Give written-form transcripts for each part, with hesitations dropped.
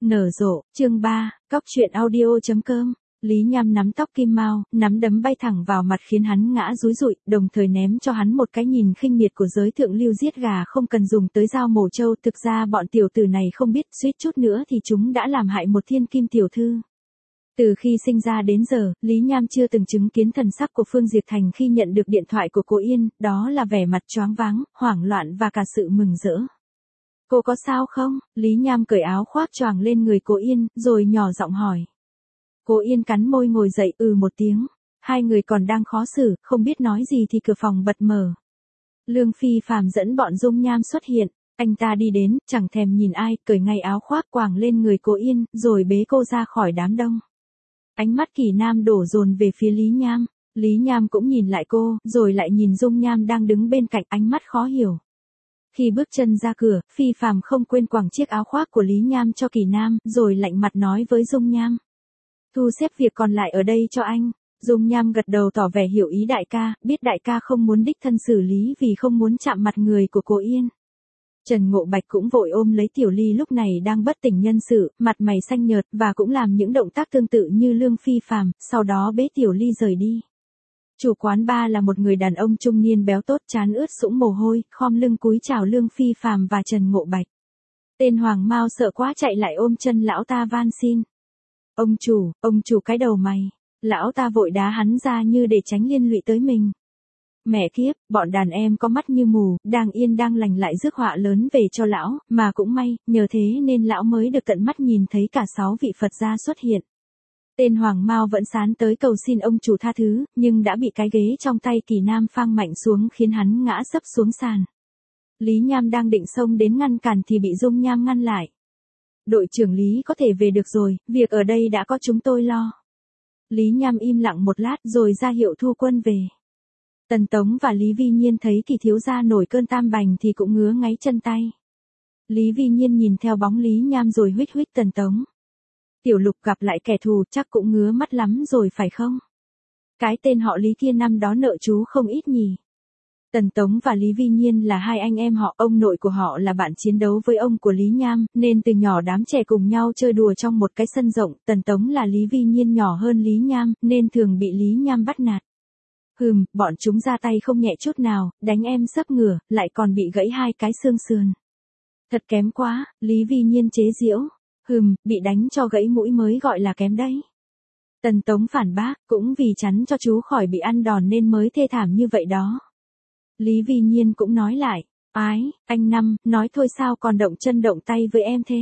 Nở rộ, chương 3, cóc truyện audio.com. Lý Nham nắm tóc Kim Mao, nắm đấm bay thẳng vào mặt khiến hắn ngã rúi rụi, đồng thời ném cho hắn một cái nhìn khinh miệt của giới thượng lưu giết gà không cần dùng tới dao mổ trâu. Thực ra bọn tiểu tử này không biết, suýt chút nữa thì chúng đã làm hại một thiên kim tiểu thư. Từ khi sinh ra đến giờ, Lý Nham chưa từng chứng kiến thần sắc của Phương Diệt Thành khi nhận được điện thoại của cô Yên, đó là vẻ mặt choáng váng, hoảng loạn và cả sự mừng rỡ. Cô có sao không? Lý Nham cởi áo khoác choàng lên người cô Yên, rồi nhỏ giọng hỏi. Cô Yên cắn môi ngồi dậy một tiếng. Hai người còn đang khó xử, không biết nói gì thì cửa phòng bật mở. Lương Phi Phàm dẫn bọn Dung Nham xuất hiện. Anh ta đi đến, chẳng thèm nhìn ai, cởi ngay áo khoác quàng lên người cô Yên, rồi bế cô ra khỏi đám đông. Ánh mắt Kỳ Nam đổ dồn về phía Lý Nham. Lý Nham cũng nhìn lại cô, rồi lại nhìn Dung Nham đang đứng bên cạnh, ánh mắt khó hiểu. Khi bước chân ra cửa, Phi Phàm không quên quàng chiếc áo khoác của Lý Nham cho Kỳ Nam, rồi lạnh mặt nói với Dung Nham. Thu xếp việc còn lại ở đây cho anh. Dung Nham gật đầu tỏ vẻ hiểu ý đại ca, biết đại ca không muốn đích thân xử lý vì không muốn chạm mặt người của cô Yên. Trần Ngộ Bạch cũng vội ôm lấy Tiểu Ly lúc này đang bất tỉnh nhân sự, mặt mày xanh nhợt và cũng làm những động tác tương tự như Lương Phi Phàm, sau đó bế Tiểu Ly rời đi. Chủ quán bar là một người đàn ông trung niên béo tốt, trán ướt sũng mồ hôi, khom lưng cúi chào Lương Phi Phàm và Trần Ngộ Bạch. Tên Hoàng Mao sợ quá chạy lại ôm chân lão ta van xin. Ông chủ cái đầu mày. Lão ta vội đá hắn ra như để tránh liên lụy tới mình. Mẹ kiếp, bọn đàn em có mắt như mù, đang yên đang lành lại rước họa lớn về cho lão, mà cũng may, nhờ thế nên lão mới được tận mắt nhìn thấy cả 6 vị Phật gia xuất hiện. Tên Hoàng Mao vẫn sán tới cầu xin ông chủ tha thứ, nhưng đã bị cái ghế trong tay Kỳ Nam phang mạnh xuống khiến hắn ngã sấp xuống sàn. Lý Nham đang định xông đến ngăn cản thì bị Dung Nham ngăn lại. Đội trưởng Lý có thể về được rồi, việc ở đây đã có chúng tôi lo. Lý Nham im lặng một lát rồi ra hiệu thu quân về. Tần Tống và Lý Vi Nhiên thấy Kỳ thiếu gia nổi cơn tam bành thì cũng ngứa ngáy chân tay. Lý Vi Nhiên nhìn theo bóng Lý Nham rồi huých huých Tần Tống. Tiểu Lục gặp lại kẻ thù chắc cũng ngứa mắt lắm rồi phải không? Cái tên họ Lý kia năm đó nợ chú không ít nhỉ. Tần Tống và Lý Vi Nhiên là hai anh em họ, ông nội của họ là bạn chiến đấu với ông của Lý Nham, nên từ nhỏ đám trẻ cùng nhau chơi đùa trong một cái sân rộng. Tần Tống là Lý Vi Nhiên nhỏ hơn Lý Nham, nên thường bị Lý Nham bắt nạt. Bọn chúng ra tay không nhẹ chút nào, đánh em sấp ngửa, lại còn bị gãy 2 cái xương sườn. Thật kém quá, Lý Vi Nhiên chế giễu. Bị đánh cho gãy mũi mới gọi là kém đấy. Tần Tống phản bác, cũng vì chắn cho chú khỏi bị ăn đòn nên mới thê thảm như vậy đó. Lý Vi Nhiên cũng nói lại, anh Năm, nói thôi sao còn động chân động tay với em thế?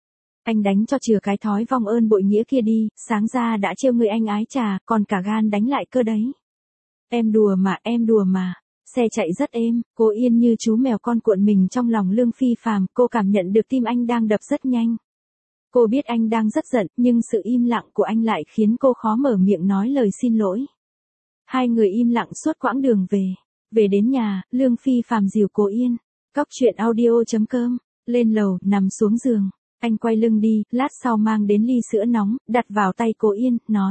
Anh đánh cho chừa cái thói vong ơn bội nghĩa kia đi, sáng ra đã trêu người anh ái trà, còn cả gan đánh lại cơ đấy. Em đùa mà, xe chạy rất êm, cô Yên như chú mèo con cuộn mình trong lòng Lương Phi Phàm, cô cảm nhận được tim anh đang đập rất nhanh. Cô biết anh đang rất giận, nhưng sự im lặng của anh lại khiến cô khó mở miệng nói lời xin lỗi. Hai người im lặng suốt quãng đường về. Về đến nhà, Lương Phi Phàm dìu cô Yên. Cóc truyện audio.com. Lên lầu, nằm xuống giường. Anh quay lưng đi, lát sau mang đến ly sữa nóng, đặt vào tay cô Yên, nói.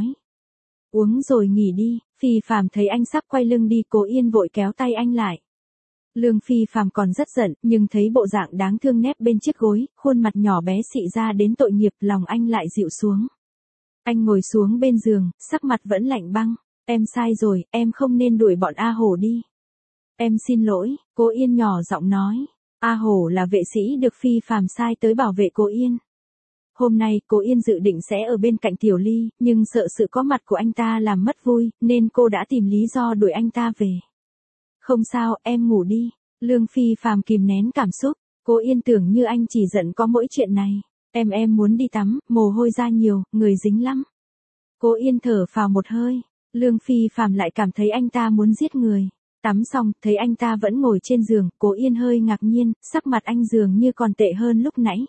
Uống rồi nghỉ đi. Phi Phàm thấy anh sắp quay lưng đi, cô Yên vội kéo tay anh lại. Lương Phi Phàm còn rất giận, nhưng thấy bộ dạng đáng thương nép bên chiếc gối, khuôn mặt nhỏ bé xị ra đến tội nghiệp, lòng anh lại dịu xuống. Anh ngồi xuống bên giường, sắc mặt vẫn lạnh băng. Em sai rồi, em không nên đuổi bọn A Hổ đi. Em xin lỗi, cô Yên nhỏ giọng nói. A Hổ là vệ sĩ được Phi Phàm sai tới bảo vệ cô Yên. Hôm nay cô Yên dự định sẽ ở bên cạnh Tiểu Ly, nhưng sợ sự có mặt của anh ta làm mất vui, nên cô đã tìm lý do đuổi anh ta về. Không sao, em ngủ đi. Lương Phi Phàm kìm nén cảm xúc. Cô Yên tưởng như anh chỉ giận có mỗi chuyện này. Em muốn đi tắm, mồ hôi ra nhiều, người dính lắm. Cô Yên thở phào một hơi. Lương Phi Phàm lại cảm thấy anh ta muốn giết người. Tắm xong, thấy anh ta vẫn ngồi trên giường, cô Yên hơi ngạc nhiên, sắc mặt anh dường như còn tệ hơn lúc nãy.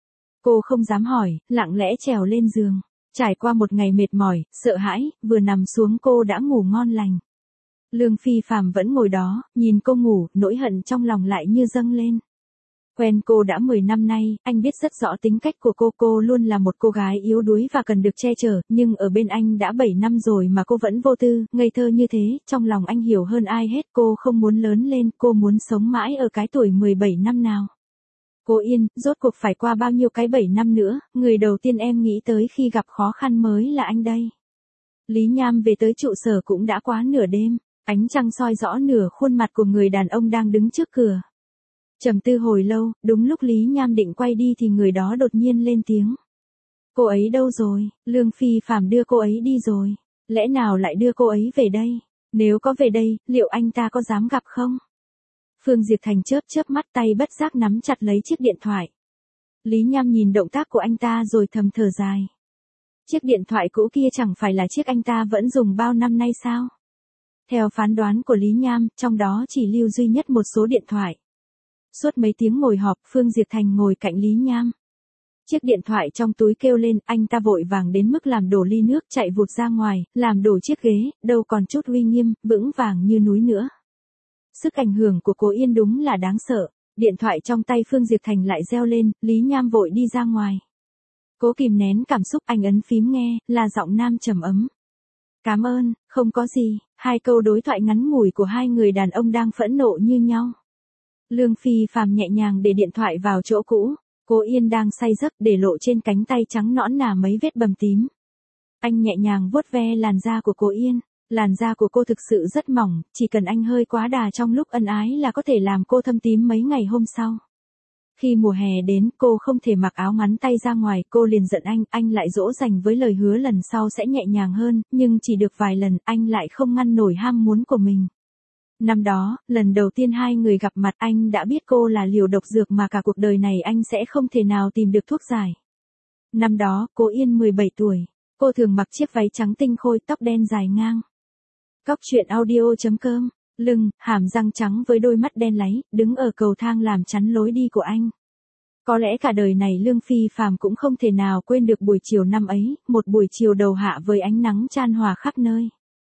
Cô không dám hỏi, lặng lẽ trèo lên giường. Trải qua một ngày mệt mỏi, sợ hãi, vừa nằm xuống cô đã ngủ ngon lành. Lương Phi Phàm vẫn ngồi đó, nhìn cô ngủ, nỗi hận trong lòng lại như dâng lên. Quen cô đã 10 năm nay, anh biết rất rõ tính cách của cô luôn là một cô gái yếu đuối và cần được che chở, nhưng ở bên anh đã 7 năm rồi mà cô vẫn vô tư, ngây thơ như thế, trong lòng anh hiểu hơn ai hết, cô không muốn lớn lên, cô muốn sống mãi ở cái tuổi 17 năm nào. Cô Yên, rốt cuộc phải qua bao nhiêu cái 7 năm nữa, người đầu tiên em nghĩ tới khi gặp khó khăn mới là anh đây. Lý Nham về tới trụ sở cũng đã quá nửa đêm, ánh trăng soi rõ nửa khuôn mặt của người đàn ông đang đứng trước cửa. Trầm tư hồi lâu, đúng lúc Lý Nham định quay đi thì người đó đột nhiên lên tiếng. Cô ấy đâu rồi? Lương Phi Phạm đưa cô ấy đi rồi. Lẽ nào lại đưa cô ấy về đây? Nếu có về đây, liệu anh ta có dám gặp không? Phương Diệp Thành chớp chớp mắt, tay bất giác nắm chặt lấy chiếc điện thoại. Lý Nham nhìn động tác của anh ta rồi thầm thở dài. Chiếc điện thoại cũ kia chẳng phải là chiếc anh ta vẫn dùng bao năm nay sao? Theo phán đoán của Lý Nham, trong đó chỉ lưu duy nhất một số điện thoại. Suốt mấy tiếng ngồi họp, Phương Diệp Thành ngồi cạnh Lý Nham. Chiếc điện thoại trong túi kêu lên, anh ta vội vàng đến mức làm đổ ly nước chạy vụt ra ngoài, làm đổ chiếc ghế, đâu còn chút uy nghiêm, vững vàng như núi nữa. Sức ảnh hưởng của cô Yên đúng là đáng sợ. Điện thoại trong tay Phương Diệp Thành lại reo lên, Lý Nham vội đi ra ngoài. Cố kìm nén cảm xúc, anh ấn phím nghe, là giọng nam trầm ấm. Cảm ơn, không có gì. Hai câu đối thoại ngắn ngủi của hai người đàn ông đang phẫn nộ như nhau. Lương Phi Phạm nhẹ nhàng để điện thoại vào chỗ cũ. Cô Yên đang say giấc, để lộ trên cánh tay trắng nõn nà mấy vết bầm tím. Anh nhẹ nhàng vuốt ve làn da của cô Yên. Làn da của cô thực sự rất mỏng, chỉ cần anh hơi quá đà trong lúc ân ái là có thể làm cô thâm tím mấy ngày hôm sau. Khi mùa hè đến, cô không thể mặc áo ngắn tay ra ngoài, cô liền giận anh lại dỗ dành với lời hứa lần sau sẽ nhẹ nhàng hơn, nhưng chỉ được vài lần, anh lại không ngăn nổi ham muốn của mình. Năm đó, lần đầu tiên hai người gặp mặt, anh đã biết cô là liều độc dược mà cả cuộc đời này anh sẽ không thể nào tìm được thuốc giải. Năm đó, cô Yên 17 tuổi, cô thường mặc chiếc váy trắng tinh khôi, tóc đen dài ngang. Cóc truyện audio.com, lưng, hàm răng trắng với đôi mắt đen láy, đứng ở cầu thang làm chắn lối đi của anh. Có lẽ cả đời này Lương Phi Phạm cũng không thể nào quên được buổi chiều năm ấy, một buổi chiều đầu hạ với ánh nắng chan hòa khắp nơi.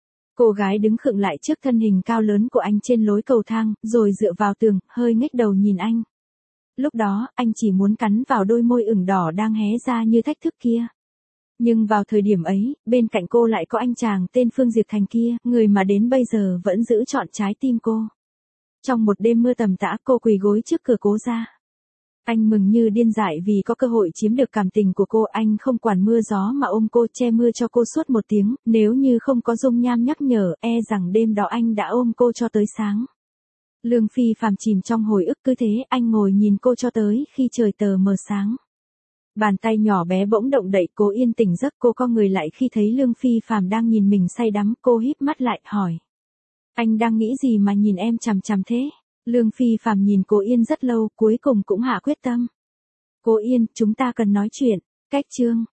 Cô gái đứng khựng lại trước thân hình cao lớn của anh trên lối cầu thang, rồi dựa vào tường, hơi ngếch đầu nhìn anh. Lúc đó, anh chỉ muốn cắn vào đôi môi ửng đỏ đang hé ra như thách thức kia. Nhưng vào thời điểm ấy, bên cạnh cô lại có anh chàng tên Phương Diệp Thành kia, người mà đến bây giờ vẫn giữ trọn trái tim cô. Trong một đêm mưa tầm tã, cô quỳ gối trước cửa Cố gia. Anh mừng như điên dại vì có cơ hội chiếm được cảm tình của cô, anh không quản mưa gió mà ôm cô, che mưa cho cô suốt một tiếng, nếu như không có Dung Nham nhắc nhở, e rằng đêm đó anh đã ôm cô cho tới sáng. Lương Phi Phạm chìm trong hồi ức, cứ thế anh ngồi nhìn cô cho tới khi trời tờ mờ sáng. Bàn tay nhỏ bé bỗng động đậy, Cố Yên tỉnh giấc, cô co người lại khi thấy Lương Phi Phạm đang nhìn mình say đắm, cô híp mắt lại, hỏi. Anh đang nghĩ gì mà nhìn em chằm chằm thế? Lương Phi Phạm nhìn Cố Yên rất lâu, cuối cùng cũng hạ quyết tâm. Cố Yên, chúng ta cần nói chuyện. Cách chương.